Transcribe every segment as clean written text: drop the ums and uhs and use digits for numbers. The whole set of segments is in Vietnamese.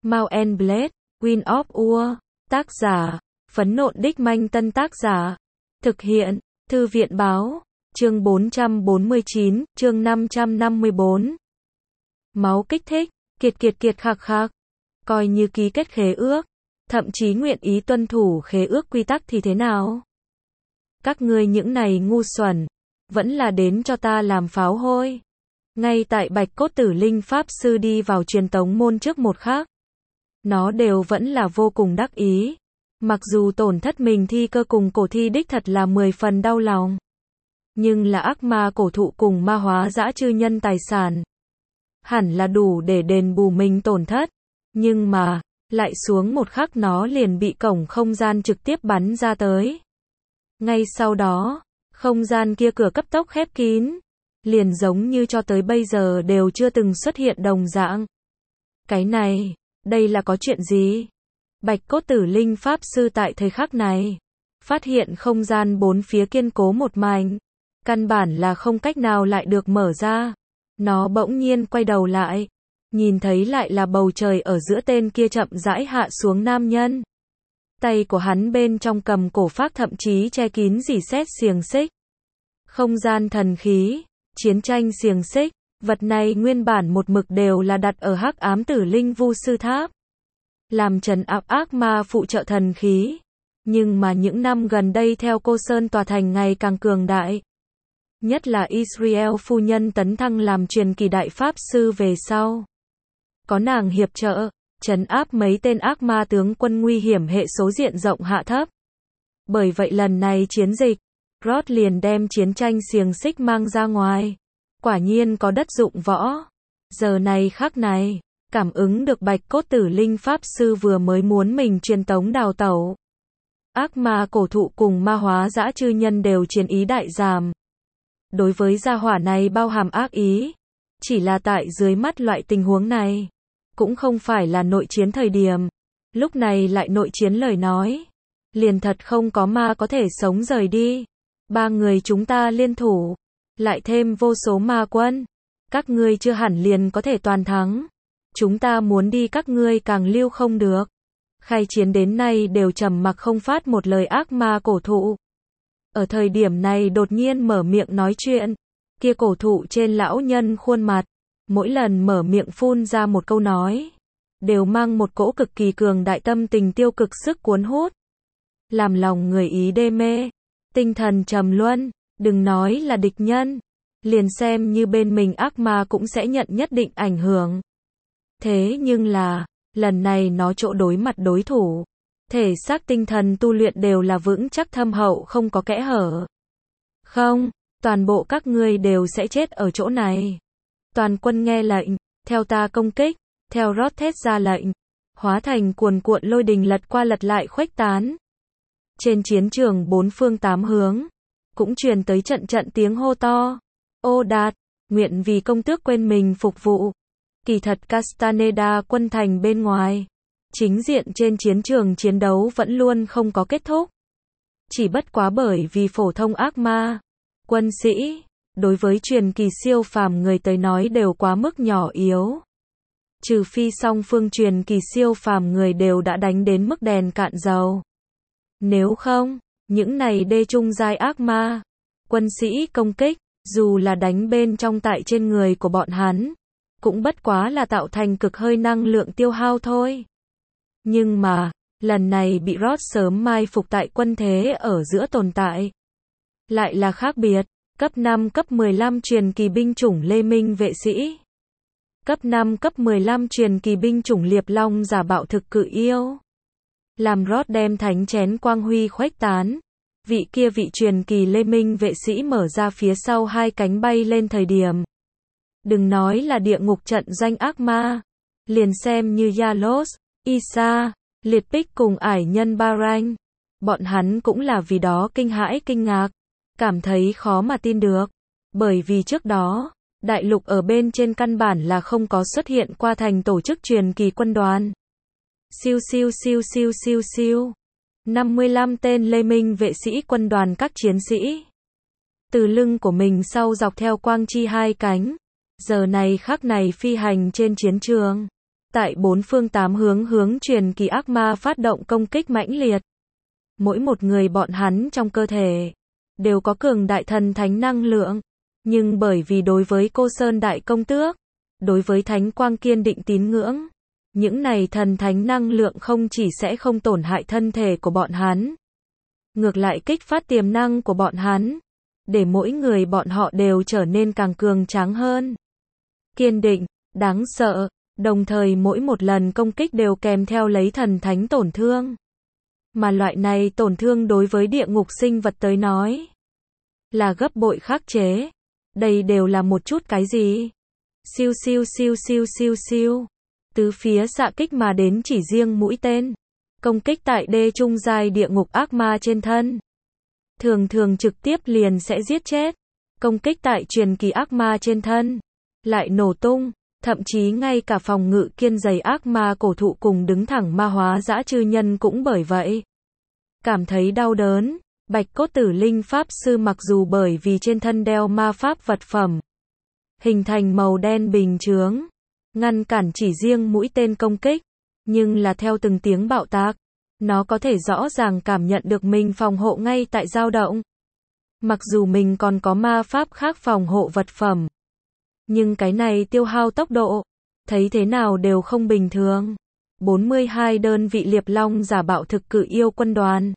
Mount and Blade, Wind of War, tác giả, Phấn Nộn Đích Manh Tân tác giả, thực hiện, Thư viện báo, chương 449, chương 554. Máu kích thích, kiệt khạc khạc, coi như ký kết khế ước, thậm chí nguyện ý tuân thủ khế ước quy tắc thì thế nào? Các ngươi những này ngu xuẩn, vẫn là đến cho ta làm pháo hôi. Ngay tại Bạch Cốt Tử Linh Pháp Sư đi vào truyền tống môn trước một khắc, nó đều vẫn là vô cùng đắc ý. Mặc dù tổn thất mình thi cơ cùng cổ thi đích thật là 10 phần đau lòng. Nhưng là ác ma cổ thụ cùng ma hóa dã chư nhân tài sản. Hẳn là đủ để đền bù mình tổn thất. Nhưng mà, lại xuống một khắc nó liền bị cổng không gian trực tiếp bắn ra tới. Ngay sau đó, không gian kia cửa cấp tốc khép kín. Liền giống như cho tới bây giờ đều chưa từng xuất hiện đồng dạng. Cái này, đây là có chuyện gì? Bạch Cốt Tử Linh Pháp Sư tại thời khắc này, phát hiện không gian bốn phía kiên cố một mảnh, căn bản là không cách nào lại được mở ra. Nó bỗng nhiên quay đầu lại, nhìn thấy lại là bầu trời ở giữa tên kia chậm rãi hạ xuống nam nhân. Tay của hắn bên trong cầm cổ phác thậm chí che kín rỉ sét xiềng xích. Không gian thần khí, chiến tranh xiềng xích, vật này nguyên bản một mực đều là đặt ở Hắc Ám Tử Linh Vu Sư Tháp, làm trấn áp ác ma phụ trợ thần khí. Nhưng mà những năm gần đây theo Cô Sơn tòa thành ngày càng cường đại, nhất là Israel phu nhân tấn thăng làm truyền kỳ đại pháp sư về sau, có nàng hiệp trợ, trấn áp mấy tên ác ma tướng quân nguy hiểm hệ số diện rộng hạ thấp. Bởi vậy lần này chiến dịch, Rod liền đem chiến tranh xiềng xích mang ra ngoài. Quả nhiên có đất dụng võ. Giờ này khắc này, cảm ứng được Bạch Cốt Tử Linh Pháp Sư vừa mới muốn mình truyền tống đào tẩu. Ác ma cổ thụ cùng ma hóa dã chư nhân đều chiến ý đại giảm. Đối với gia hỏa này bao hàm ác ý. Chỉ là tại dưới mắt loại tình huống này, cũng không phải là nội chiến thời điểm. Lúc này lại nội chiến lời nói, liền thật không có ma có thể sống rời đi. Ba người chúng ta liên thủ, lại thêm vô số ma quân, các ngươi chưa hẳn liền có thể toàn thắng. Chúng ta muốn đi các ngươi càng lưu không được. Khai chiến đến nay đều trầm mặc không phát một lời ác ma cổ thụ. Ở thời điểm này đột nhiên mở miệng nói chuyện, kia cổ thụ trên lão nhân khuôn mặt, mỗi lần mở miệng phun ra một câu nói, đều mang một cỗ cực kỳ cường đại tâm tình tiêu cực sức cuốn hút, làm lòng người ý đê mê, tinh thần trầm luân. Đừng nói là địch nhân, liền xem như bên mình ác ma cũng sẽ nhận nhất định ảnh hưởng. Thế nhưng là, lần này nó chỗ đối mặt đối thủ, thể xác tinh thần tu luyện đều là vững chắc thâm hậu không có kẽ hở. Không, toàn bộ các ngươi đều sẽ chết ở chỗ này. Toàn quân nghe lệnh, theo ta công kích, theo Rod thét ra lệnh, hóa thành cuồn cuộn lôi đình lật qua lật lại khuếch tán. Trên chiến trường bốn phương tám hướng, cũng truyền tới trận trận tiếng hô to. Ô Đạt, nguyện vì công tước quên mình phục vụ. Kỳ thật Castaneda quân thành bên ngoài, chính diện trên chiến trường chiến đấu vẫn luôn không có kết thúc. Chỉ bất quá bởi vì phổ thông ác ma, quân sĩ, đối với truyền kỳ siêu phàm người tới nói đều quá mức nhỏ yếu. Trừ phi song phương truyền kỳ siêu phàm người đều đã đánh đến mức đèn cạn dầu. Nếu không, những này đê trung giai ác ma, quân sĩ công kích, dù là đánh bên trong tại trên người của bọn hắn, cũng bất quá là tạo thành cực hơi năng lượng tiêu hao thôi. Nhưng mà, lần này bị Rod sớm mai phục tại quân thế ở giữa tồn tại, lại là khác biệt. Cấp 5 cấp 15 truyền kỳ binh chủng Lê Minh vệ sĩ, cấp 5 cấp 15 truyền kỳ binh chủng Liệp Long giả bạo thực cự yêu. Làm Rod đem thánh chén quang huy khuếch tán, vị truyền kỳ Lê Minh vệ sĩ mở ra phía sau hai cánh bay lên thời điểm. Đừng nói là địa ngục trận danh ác ma, liền xem như Yalos, Isa, Liệt Bích cùng ải nhân Baranh, bọn hắn cũng là vì đó kinh hãi kinh ngạc, cảm thấy khó mà tin được, bởi vì trước đó, đại lục ở bên trên căn bản là không có xuất hiện qua thành tổ chức truyền kỳ quân đoàn. Siêu siêu siêu siêu siêu siêu. 55 tên Lê Minh vệ sĩ quân đoàn các chiến sĩ. Từ lưng của mình sau dọc theo quang chi hai cánh. Giờ này khắc này phi hành trên chiến trường. tại bốn phương tám hướng hướng truyền kỳ ác ma phát động công kích mãnh liệt. Mỗi một người bọn hắn trong cơ thể đều có cường đại thần thánh năng lượng, nhưng bởi vì đối với Cô Sơn Đại Công Tước, đối với Thánh Quang kiên định tín ngưỡng, những này thần thánh năng lượng không chỉ sẽ không tổn hại thân thể của bọn hắn, ngược lại kích phát tiềm năng của bọn hắn, để mỗi người bọn họ đều trở nên càng cường tráng hơn, kiên định, đáng sợ, đồng thời mỗi một lần công kích đều kèm theo lấy thần thánh tổn thương. Mà loại này tổn thương đối với địa ngục sinh vật tới nói là gấp bội khắc chế. Đây đều là một chút cái gì? Siêu siêu siêu siêu siêu siêu. Tứ phía xạ kích mà đến chỉ riêng mũi tên. Công kích tại đê trung giai địa ngục ác ma trên thân. Thường thường trực tiếp liền sẽ giết chết. Công kích tại truyền kỳ ác ma trên thân. Lại nổ tung. Thậm chí ngay cả phòng ngự kiên dày ác ma cổ thụ cùng đứng thẳng ma hóa dã chư nhân cũng bởi vậy cảm thấy đau đớn. Bạch cốt tử linh pháp sư mặc dù bởi vì trên thân đeo ma pháp vật phẩm, hình thành màu đen bình chướng, ngăn cản chỉ riêng mũi tên công kích, nhưng là theo từng tiếng bạo tạc, nó có thể rõ ràng cảm nhận được mình phòng hộ ngay tại dao động. Mặc dù mình còn có ma pháp khác phòng hộ vật phẩm, nhưng cái này tiêu hao tốc độ, thấy thế nào đều không bình thường. 42 đơn vị liệp long giả bạo thực cự yêu quân đoàn.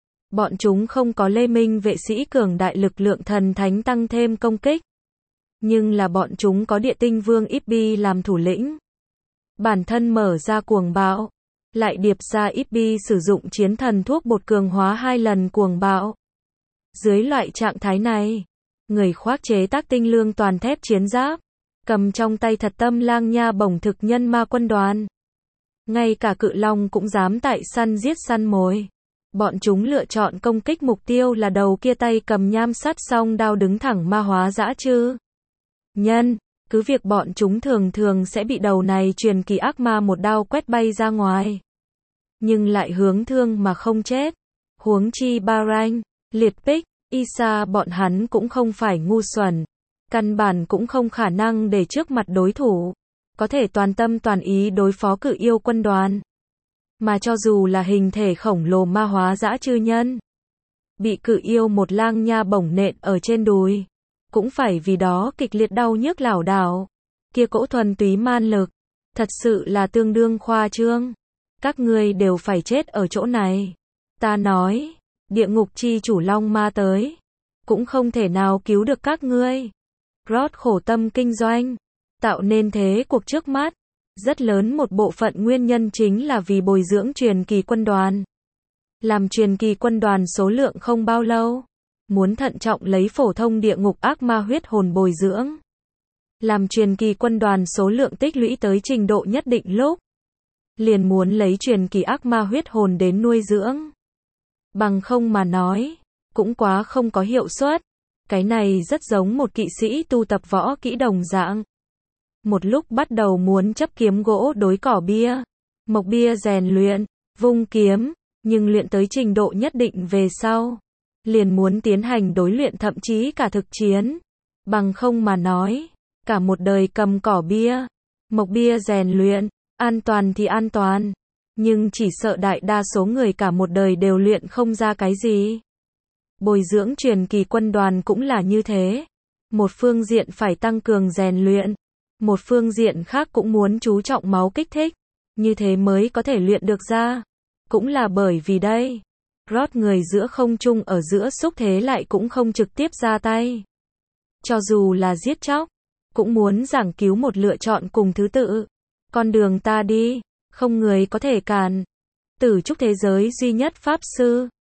Bọn chúng không có Lê Minh vệ sĩ cường đại lực lượng thần thánh tăng thêm công kích, nhưng là bọn chúng có địa tinh vương Ibbi làm thủ lĩnh. Bản thân mở ra cuồng bạo, lại điệp ra Ibbi sử dụng chiến thần thuốc bột cường hóa 2 lần cuồng bạo. Dưới loại trạng thái này, người khoác chế tác tinh lương toàn thép chiến giáp, cầm trong tay thật tâm lang nha bổng thực nhân ma quân đoàn. Ngay cả cự long cũng dám tại săn giết săn mồi. Bọn chúng lựa chọn công kích mục tiêu là đầu kia tay cầm nham sắt song đao đứng thẳng ma hóa dã chư nhân, cứ việc bọn chúng thường thường sẽ bị đầu này truyền kỳ ác ma một đao quét bay ra ngoài, nhưng lại hướng thương mà không chết. Huống chi Baranh, Liệt Pích, Isa bọn hắn cũng không phải ngu xuẩn, căn bản cũng không khả năng để trước mặt đối thủ có thể toàn tâm toàn ý đối phó cự yêu quân đoàn. Mà cho dù là hình thể khổng lồ ma hóa dã chư nhân, bị cự yêu một lang nha bổng nện ở trên đùi, cũng phải vì đó kịch liệt đau nhức lảo đảo. Kia cỗ thuần túy man lực, thật sự là tương đương khoa trương. Các ngươi đều phải chết ở chỗ này. Ta nói, địa ngục chi chủ long ma tới, cũng không thể nào cứu được các ngươi. Rod khổ tâm kinh doanh, tạo nên thế cuộc trước mắt. Rất lớn một bộ phận nguyên nhân chính là vì bồi dưỡng truyền kỳ quân đoàn. Làm truyền kỳ quân đoàn số lượng không bao lâu, muốn thận trọng lấy phổ thông địa ngục ác ma huyết hồn bồi dưỡng. Làm truyền kỳ quân đoàn số lượng tích lũy tới trình độ nhất định lúc, liền muốn lấy truyền kỳ ác ma huyết hồn đến nuôi dưỡng. Bằng không mà nói, cũng quá không có hiệu suất. Cái này rất giống một kỵ sĩ tu tập võ kỹ đồng dạng. Một lúc bắt đầu muốn chấp kiếm gỗ đối cỏ bia, mộc bia rèn luyện, vung kiếm, nhưng luyện tới trình độ nhất định về sau, liền muốn tiến hành đối luyện thậm chí cả thực chiến. Bằng không mà nói, cả một đời cầm cỏ bia, mộc bia rèn luyện, an toàn thì an toàn, nhưng chỉ sợ đại đa số người cả một đời đều luyện không ra cái gì. Bồi dưỡng truyền kỳ quân đoàn cũng là như thế. Một phương diện phải tăng cường rèn luyện, một phương diện khác cũng muốn chú trọng máu kích thích, như thế mới có thể luyện được ra. Cũng là bởi vì đây, Rod người giữa không trung ở giữa xúc thế lại cũng không trực tiếp ra tay. Cho dù là giết chóc, cũng muốn giảng cứu một lựa chọn cùng thứ tự. Con đường ta đi, không người có thể cản. Tử trúc thế giới duy nhất pháp sư,